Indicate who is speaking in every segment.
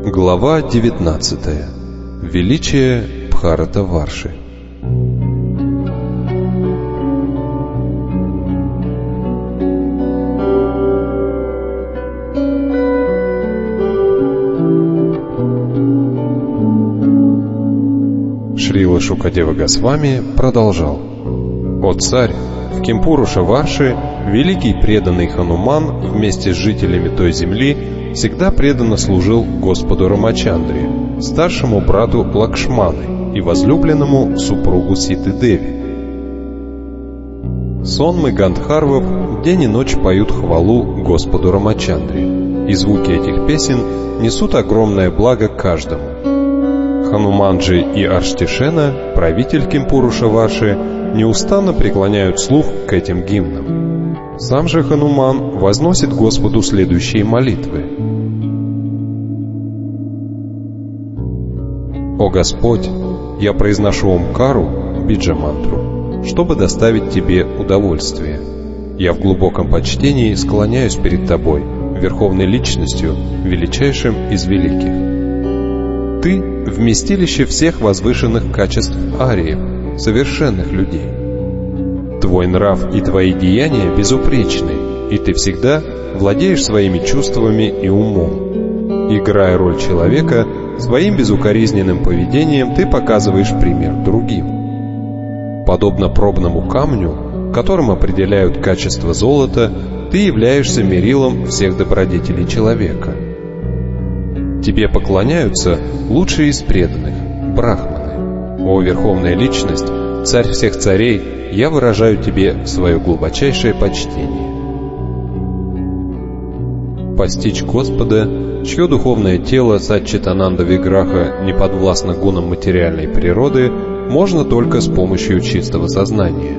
Speaker 1: Глава 19. Величие Бхарата-Варши. Шрила Шукадева Госвами продолжал: «О царь, в Кемпуруша-Варши великий преданный Хануман вместе с жителями той земли всегда преданно служил Господу Рамачандре, старшему брату Лакшманы и возлюбленному супругу Ситы-Деви. Сонмы Гандхарвов день и ночь поют хвалу Господу Рамачандре, и звуки этих песен несут огромное благо каждому. Хануманджи и Арштишена, правитель Кемпуруша-Варши, неустанно преклоняют слух к этим гимнам. Сам же Хануман возносит Господу следующие молитвы: «О Господь, я произношу Омкару, биджа-мантру, чтобы доставить Тебе удовольствие. Я в глубоком почтении склоняюсь перед Тобой, Верховной Личностью, величайшим из великих. Ты — вместилище всех возвышенных качеств ариев, совершенных людей. Твой нрав и твои деяния безупречны, и ты всегда владеешь своими чувствами и умом. Играя роль человека, своим безукоризненным поведением ты показываешь пример другим. Подобно пробному камню, которым определяют качество золота, ты являешься мерилом всех добродетелей человека. Тебе поклоняются лучшие из преданных, брахманы. О Верховная Личность, Царь всех царей, я выражаю Тебе свое глубочайшее почтение». Постичь Господа, чье духовное тело Саччитананда Виграха не подвластно гунам материальной природы, можно только с помощью чистого сознания.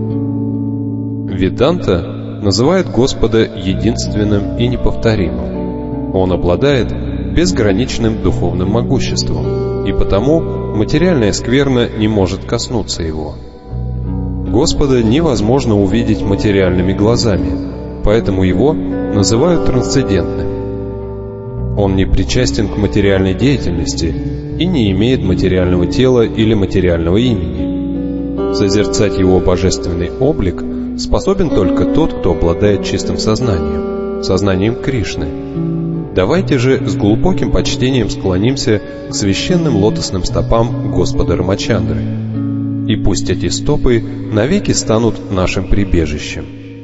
Speaker 1: Веданта называет Господа единственным и неповторимым. Он обладает безграничным духовным могуществом, и потому материальная скверна не может коснуться его. Господа невозможно увидеть материальными глазами, поэтому его называют трансцендентным. Он не причастен к материальной деятельности и не имеет материального тела или материального имени. Созерцать его божественный облик способен только тот, кто обладает чистым сознанием, сознанием Кришны. Давайте же с глубоким почтением склонимся к священным лотосным стопам Господа Рамачандры, и пусть эти стопы навеки станут нашим прибежищем.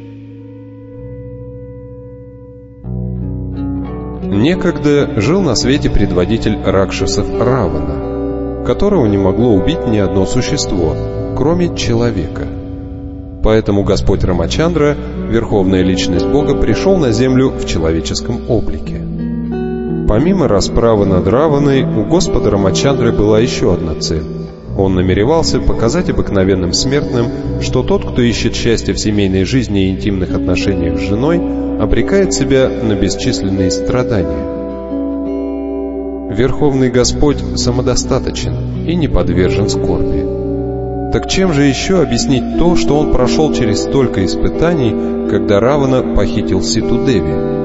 Speaker 1: Некогда жил на свете предводитель ракшасов Равана, которого не могло убить ни одно существо, кроме человека. Поэтому Господь Рамачандра, Верховная Личность Бога, пришел на землю в человеческом облике. Помимо расправы над Раваной, у Господа Рамачандры была еще одна цель. Он намеревался показать обыкновенным смертным, что тот, кто ищет счастья в семейной жизни и интимных отношениях с женой, обрекает себя на бесчисленные страдания. Верховный Господь самодостаточен и не подвержен скорби. Так чем же еще объяснить то, что он прошел через столько испытаний, когда Равана похитил Ситу-Деви?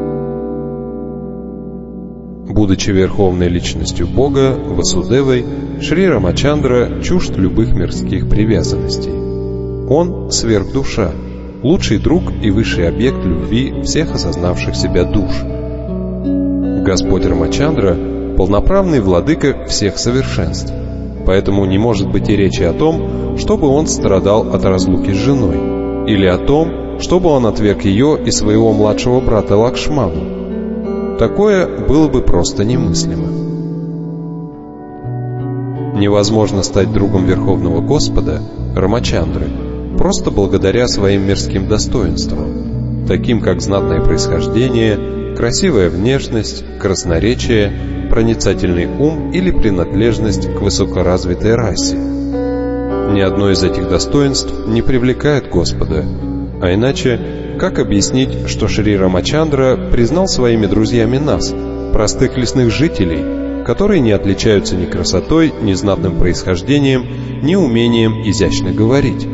Speaker 1: Будучи Верховной Личностью Бога, Васудевой, Шри Рамачандра чужд любых мирских привязанностей. Он — сверхдуша, лучший друг и высший объект любви всех осознавших себя душ. Господь Рамачандра — полноправный владыка всех совершенств, поэтому не может быть и речи о том, чтобы он страдал от разлуки с женой, или о том, чтобы он отверг ее и своего младшего брата Лакшману. Такое было бы просто немыслимо. Невозможно стать другом Верховного Господа, Рамачандры, просто благодаря своим мирским достоинствам, таким как знатное происхождение, красивая внешность, красноречие, проницательный ум или принадлежность к высокоразвитой расе. Ни одно из этих достоинств не привлекает Господа, а иначе как объяснить, что Шри Рамачандра признал своими друзьями нас, простых лесных жителей, которые не отличаются ни красотой, ни знатным происхождением, ни умением изящно говорить?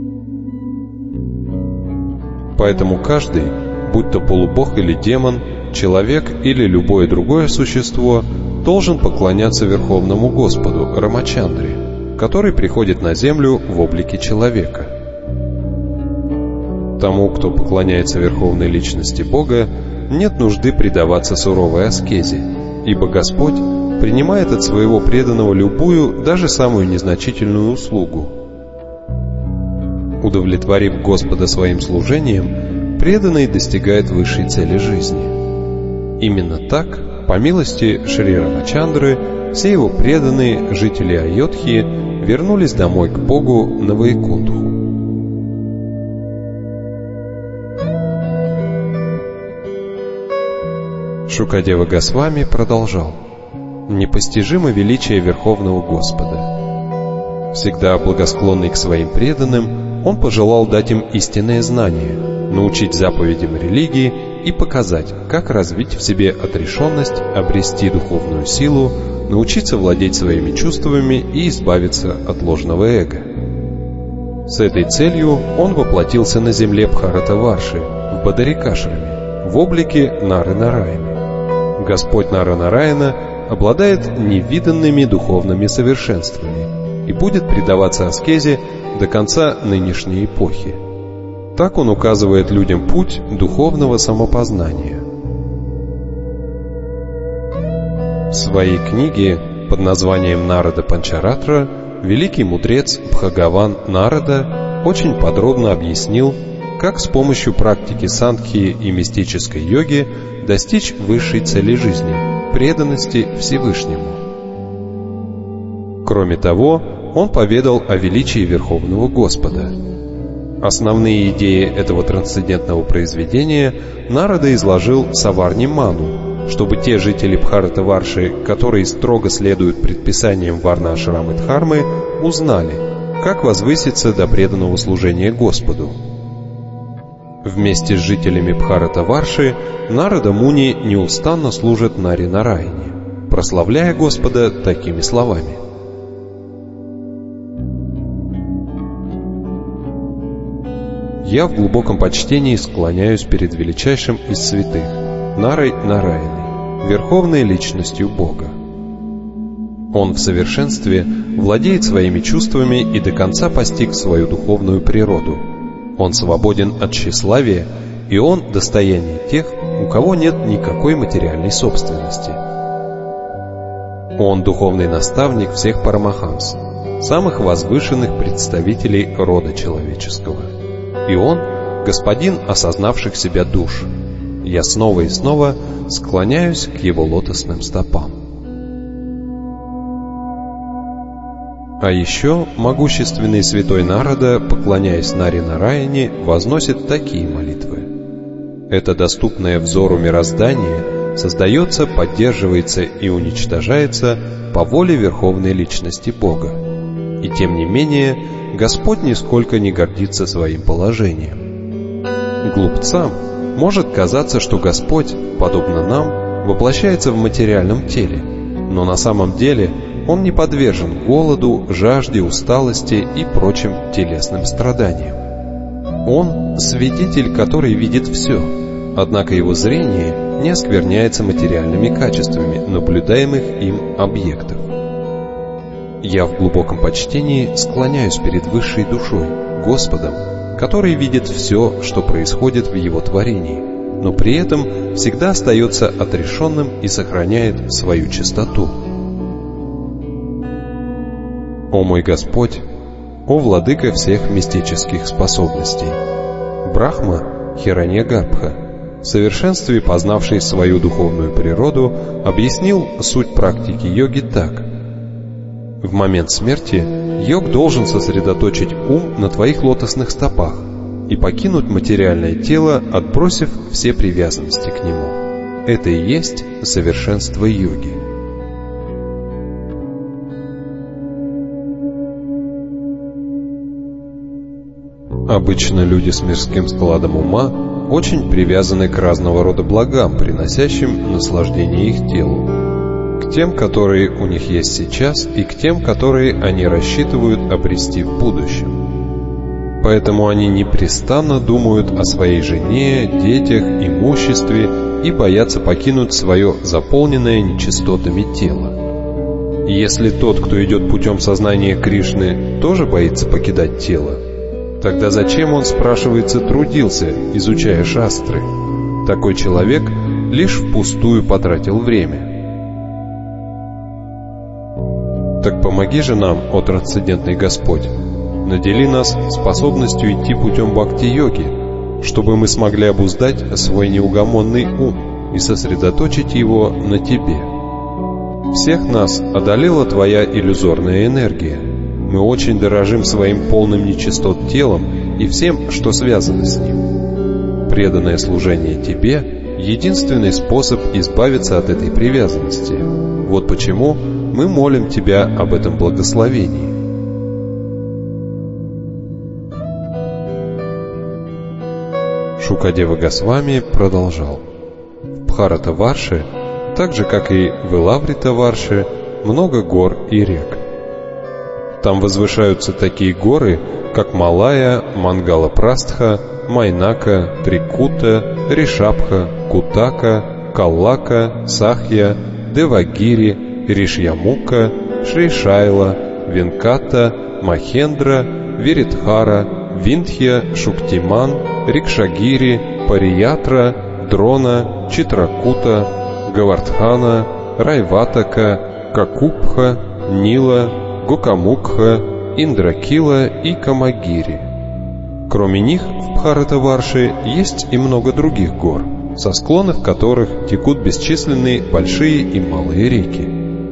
Speaker 1: Поэтому каждый, будь то полубог или демон, человек или любое другое существо должен поклоняться Верховному Господу Рамачандре, который приходит на землю в облике человека. Тому, кто поклоняется Верховной Личности Бога, нет нужды предаваться суровой аскезе, ибо Господь принимает от своего преданного любую, даже самую незначительную услугу. Удовлетворив Господа своим служением, преданный достигает высшей цели жизни. Именно так, по милости Шри Рамачандры, все его преданные, жители Айодхи, вернулись домой к Богу на Вайкунтху. Шукадева Госвами продолжал: «Непостижимо величие Верховного Господа. Всегда благосклонный к своим преданным, Он пожелал дать им истинное знание, научить заповедям религии и показать, как развить в себе отрешенность, обрести духовную силу, научиться владеть своими чувствами и избавиться от ложного эго. С этой целью Он воплотился на земле Бхаратаварши, в Бадарикашраме, в облике Нары-Нараяны. Господь Нара-Нараяна обладает невиданными духовными совершенствами и будет предаваться аскезе до конца нынешней эпохи. Так он указывает людям путь духовного самопознания. В своей книге под названием «Нарада Панчаратра» великий мудрец Бхагаван Нарада очень подробно объяснил, как с помощью практики сангхи и мистической йоги достичь высшей цели жизни – преданности Всевышнему. Кроме того, он поведал о величии Верховного Господа. Основные идеи этого трансцендентного произведения Нарада изложил Саварни Ману, чтобы те жители Бхаратаварши, которые строго следуют предписаниям Варна-ашрамы Дхармы, узнали, как возвыситься до преданного служения Господу. Вместе с жителями Бхаратаварши Нарада Муни неустанно служит Нари-Нараяне, прославляя Господа такими словами: «Я в глубоком почтении склоняюсь перед величайшим из святых, Нарой-Нараяной, верховной личностью Бога. Он в совершенстве владеет своими чувствами и до конца постиг свою духовную природу. Он свободен от тщеславия, и он достояние тех, у кого нет никакой материальной собственности. Он духовный наставник всех парамахамс, самых возвышенных представителей рода человеческого. И он господин осознавших себя душ. Я снова и снова склоняюсь к его лотосным стопам». А еще могущественный святой Нарада, поклоняясь Нари-Нараяне, возносит такие молитвы: «Это доступное взору мироздание создается, поддерживается и уничтожается по воле Верховной Личности Бога. И тем не менее, Господь нисколько не гордится своим положением. Глупцам может казаться, что Господь, подобно нам, воплощается в материальном теле, но на самом деле Он не подвержен голоду, жажде, усталости и прочим телесным страданиям. Он — свидетель, который видит все, однако его зрение не оскверняется материальными качествами наблюдаемых им объектов. Я в глубоком почтении склоняюсь перед высшей душой, Господом, который видит все, что происходит в его творении, но при этом всегда остается отрешенным и сохраняет свою чистоту. О мой Господь, о Владыка всех мистических способностей! Брахма Хираньягarbha, в совершенстве познавший свою духовную природу, объяснил суть практики йоги так: в момент смерти йог должен сосредоточить ум на твоих лотосных стопах и покинуть материальное тело, отбросив все привязанности к нему. Это и есть совершенство йоги. Обычно люди с мирским складом ума очень привязаны к разного рода благам, приносящим наслаждение их телу, к тем, которые у них есть сейчас, и к тем, которые они рассчитывают обрести в будущем. Поэтому они непрестанно думают о своей жене, детях, имуществе и боятся покинуть свое заполненное нечистотами тело. И если тот, кто идет путем сознания Кришны, тоже боится покидать тело, тогда зачем он, спрашивается, трудился, изучая шастры? Такой человек лишь впустую потратил время. Так помоги же нам, о трансцендентный Господь, надели нас способностью идти путем бхакти-йоги, чтобы мы смогли обуздать свой неугомонный ум и сосредоточить его на Тебе. Всех нас одолела Твоя иллюзорная энергия. Мы очень дорожим своим полным нечистот телом и всем, что связано с ним. Преданное служение Тебе — единственный способ избавиться от этой привязанности. Вот почему мы молим Тебя об этом благословении. Шукадева Госвами продолжал. В Бхарата-варше, так же как и в Илаврита-варше, много гор и рек. Там возвышаются такие горы, как Малая, Мангала-Прастха, Майнака, Трикута, Ришабха, Кутака, Каллака, Сахья, Девагири, Ришьямука, Шришайла, Венката, Махендра, Виридхара, Виндхья, Шуктиман, Рикшагири, Париятра, Дрона, Читракута, Гавардхана, Райватака, Какупха, Нила, Гокамукха, Индракила и Камагири. Кроме них в Бхарата-варше есть и много других гор, со склонов которых текут бесчисленные большие и малые реки.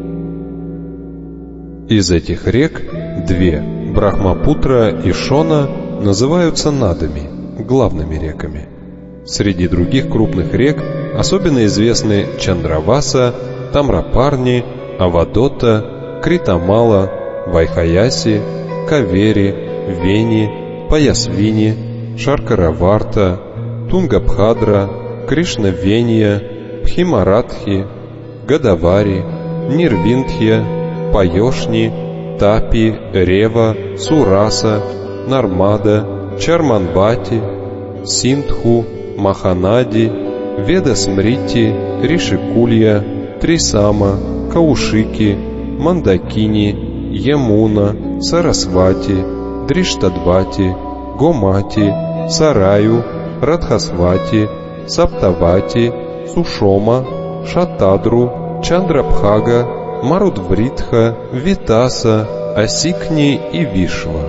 Speaker 1: Из этих рек две, Брахмапутра и Шона, называются надами, главными реками. Среди других крупных рек особенно известны Чандраваса, Тамрапарни, Авадота, Критамала, Вайхаяси, Кавери, Вени, Паясвини, Шаркараварта, Тунгабхадра, Кришнавенья, Бхимарадхи, Гадавари, Нирвиндхья, Пайошни, Тапи, Рева, Сураса, Нармада, Чарманбати, Синдху, Маханади, Ведасмрити, Ришикулья, Трисама, Каушики, Мандакини, Ямуна, Сарасвати, Дриштадвати, Гомати, Сараю, Радхасвати, Саптавати, Сушома, Шатадру, Чандрабхага, Марудвритха, Витаса, Асикни и Вишва.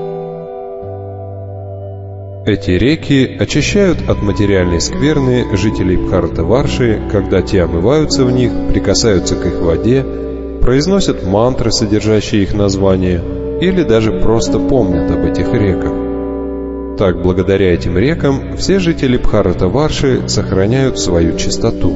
Speaker 1: Эти реки очищают от материальной скверны жителей Бхарата-варши, когда те омываются в них, прикасаются к их воде, произносят мантры, содержащие их название, или даже просто помнят об этих реках. Так, благодаря этим рекам, все жители Бхарата-варши сохраняют свою чистоту.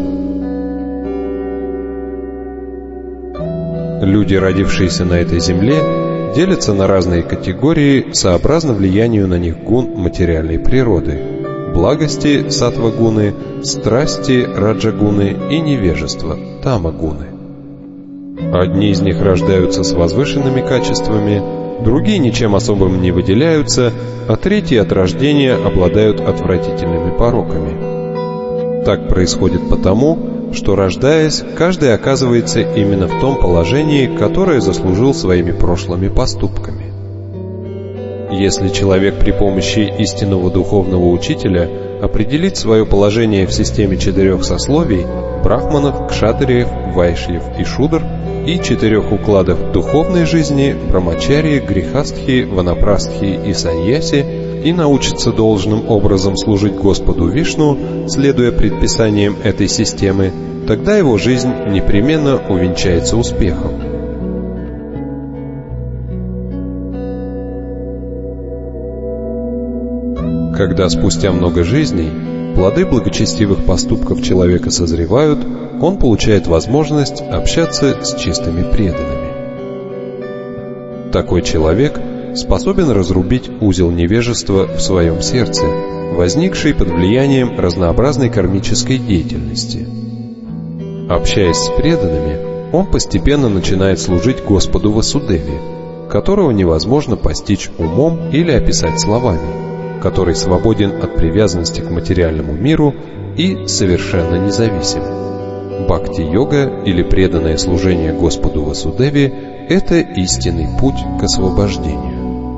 Speaker 1: Люди, родившиеся на этой земле, делятся на разные категории сообразно влиянию на них гун материальной природы: благости саттва-гуны, страсти раджа-гуны и невежества тама-гуны. Одни из них рождаются с возвышенными качествами, другие ничем особым не выделяются, а третьи от рождения обладают отвратительными пороками. Так происходит потому, что, рождаясь, каждый оказывается именно в том положении, которое заслужил своими прошлыми поступками. Если человек при помощи истинного духовного учителя определит свое положение в системе 4 сословий – брахманов, кшатриев, вайшьев и шудр – и 4 укладов духовной жизни – брамачарьи, грихастхи, ванапрастхи и саньяси – и научится должным образом служить Господу Вишну, следуя предписаниям этой системы, тогда его жизнь непременно увенчается успехом. Когда спустя много жизней плоды благочестивых поступков человека созревают, он получает возможность общаться с чистыми преданными. Такой человек способен разрубить узел невежества в своем сердце, возникший под влиянием разнообразной кармической деятельности. Общаясь с преданными, он постепенно начинает служить Господу Васудеве, которого невозможно постичь умом или описать словами, который свободен от привязанности к материальному миру и совершенно независим. Бхакти-йога или преданное служение Господу Васудеве – это истинный путь к освобождению.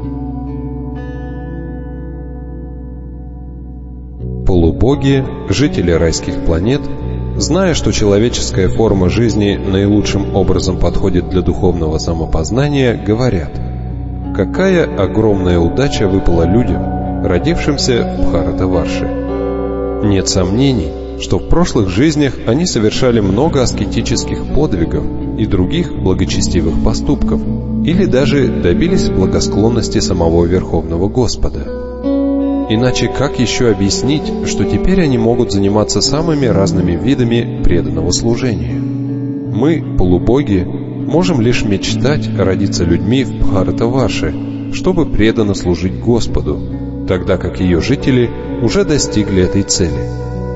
Speaker 1: Полубоги, жители райских планет, зная, что человеческая форма жизни наилучшим образом подходит для духовного самопознания, говорят: «Какая огромная удача выпала людям, родившимся в Бхаратаварше! Нет сомнений, что в прошлых жизнях они совершали много аскетических подвигов и других благочестивых поступков, или даже добились благосклонности самого Верховного Господа. Иначе как еще объяснить, что теперь они могут заниматься самыми разными видами преданного служения? Мы, полубоги, можем лишь мечтать родиться людьми в Бхаратаварше, чтобы преданно служить Господу, тогда как ее жители уже достигли этой цели».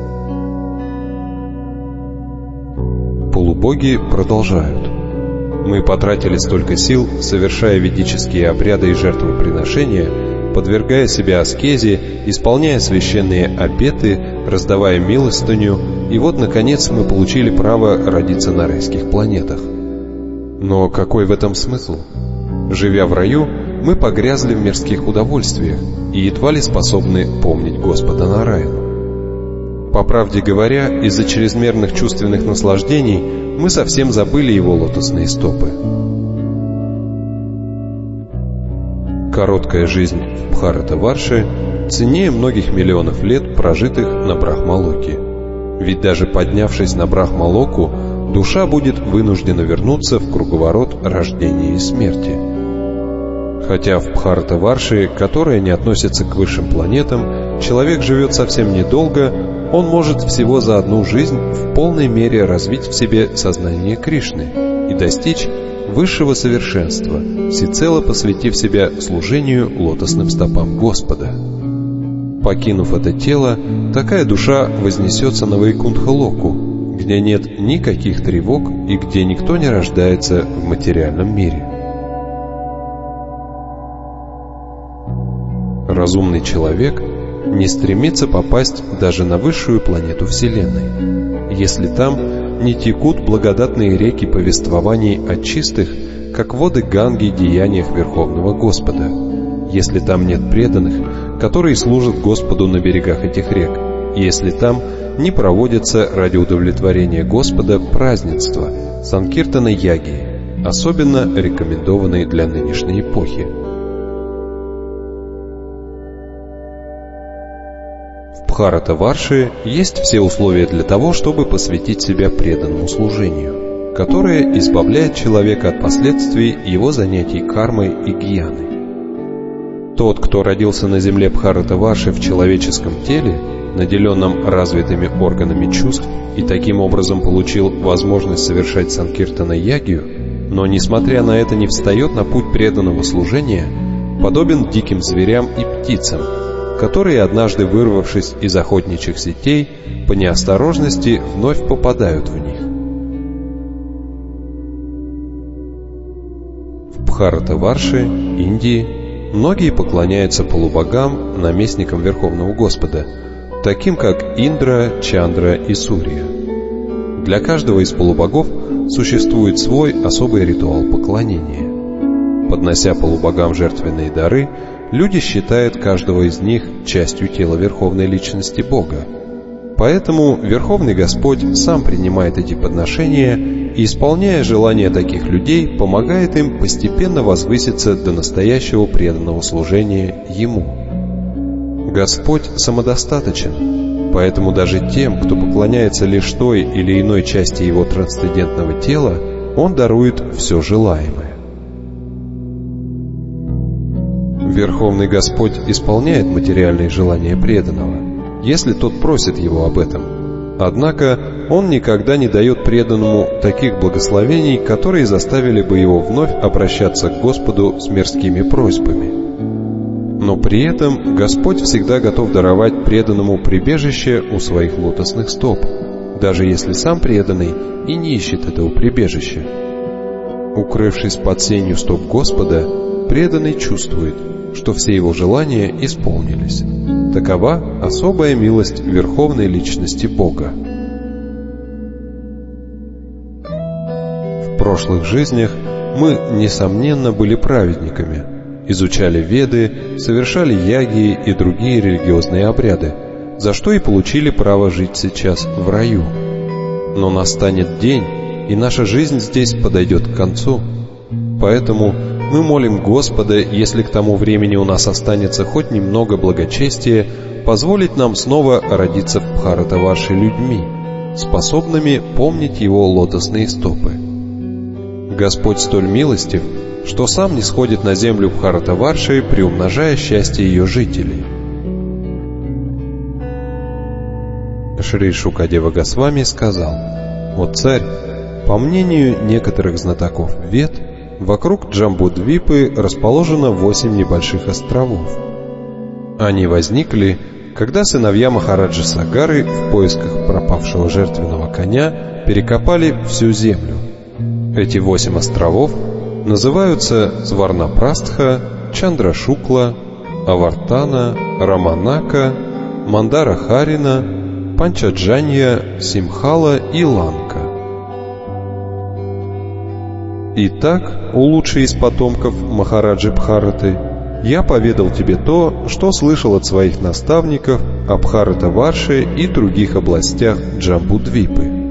Speaker 1: Полубоги продолжают: «Мы потратили столько сил, совершая ведические обряды и жертвоприношения, подвергая себя аскезе, исполняя священные обеты, раздавая милостыню, и вот, наконец, мы получили право родиться на райских планетах. Но какой в этом смысл? Живя в раю, мы погрязли в мирских удовольствиях и едва ли способны помнить Господа Нараяну. По правде говоря, из-за чрезмерных чувственных наслаждений мы совсем забыли его лотосные стопы. Короткая жизнь в Бхаратаварше ценнее многих миллионов лет, прожитых на Брахмалоке. Ведь даже поднявшись на Брахмалоку, душа будет вынуждена вернуться в круговорот рождения и смерти. Хотя в Бхаратаварше, которая не относится к высшим планетам, человек живет совсем недолго, он может всего за одну жизнь в полной мере развить в себе сознание Кришны и достичь высшего совершенства, всецело посвятив себя служению лотосным стопам Господа. Покинув это тело, такая душа вознесется на Вайкунтха-локу, где нет никаких тревог и где никто не рождается в материальном мире. Разумный человек не стремится попасть даже на высшую планету Вселенной, если там не текут благодатные реки повествований о чистых, как воды Ганги, деяниях Верховного Господа, если там нет преданных, которые служат Господу на берегах этих рек, если там не проводятся ради удовлетворения Господа празднества, санкиртана-яги, особенно рекомендованные для нынешней эпохи. В Бхаратаварше есть все условия для того, чтобы посвятить себя преданному служению, которое избавляет человека от последствий его занятий кармой и гьяной. Тот, кто родился на земле Бхаратаварши в человеческом теле, наделенном развитыми органами чувств, и таким образом получил возможность совершать санкиртана-ягию, но, несмотря на это, не встает на путь преданного служения, подобен диким зверям и птицам, которые, однажды вырвавшись из охотничьих сетей, по неосторожности вновь попадают в них. В Бхаратаварше, Индии, многие поклоняются полубогам, наместникам Верховного Господа, таким как Индра, Чандра и Сурья. Для каждого из полубогов существует свой особый ритуал поклонения. Поднося полубогам жертвенные дары, люди считают каждого из них частью тела Верховной Личности Бога. Поэтому Верховный Господь сам принимает эти подношения и, исполняя желания таких людей, помогает им постепенно возвыситься до настоящего преданного служения Ему. Господь самодостаточен, поэтому даже тем, кто поклоняется лишь той или иной части Его трансцендентного тела, Он дарует все желаемое. Верховный Господь исполняет материальные желания преданного, если тот просит его об этом. Однако Он никогда не дает преданному таких благословений, которые заставили бы его вновь обращаться к Господу с мирскими просьбами. Но при этом Господь всегда готов даровать преданному прибежище у своих лотосных стоп, даже если сам преданный и не ищет этого прибежища. Укрывшись под сенью стоп Господа, преданный чувствует, что все его желания исполнились. Такова особая милость Верховной Личности Бога. В прошлых жизнях мы, несомненно, были праведниками, изучали Веды, совершали яги и другие религиозные обряды, за что и получили право жить сейчас в раю. Но настанет день, и наша жизнь здесь подойдет к концу. Поэтому мы молим Господа, если к тому времени у нас останется хоть немного благочестия, позволить нам снова родиться в Бхаратаварше людьми, способными помнить Его лотосные стопы. Господь столь милостив, что сам не сходит на землю Бхаратаварши, приумножая счастье ее жителей. Шри Шукадева Госвами сказал: «О царь, по мнению некоторых знатоков Вед, вокруг Джамбудвипы расположено 8 небольших островов. Они возникли, когда сыновья Махараджи Сагары в поисках пропавшего жертвенного коня перекопали всю землю. Эти 8 островов называются Сварнапрастха, Чандрашукла, Авартана, Раманака, Мандарахарина, Панчаджанья, Симхала и Ланка. Итак, о лучший из потомков Махараджи Бхараты, я поведал тебе то, что слышал от своих наставников о Бхаратаварше и других областях Джамбудвипы.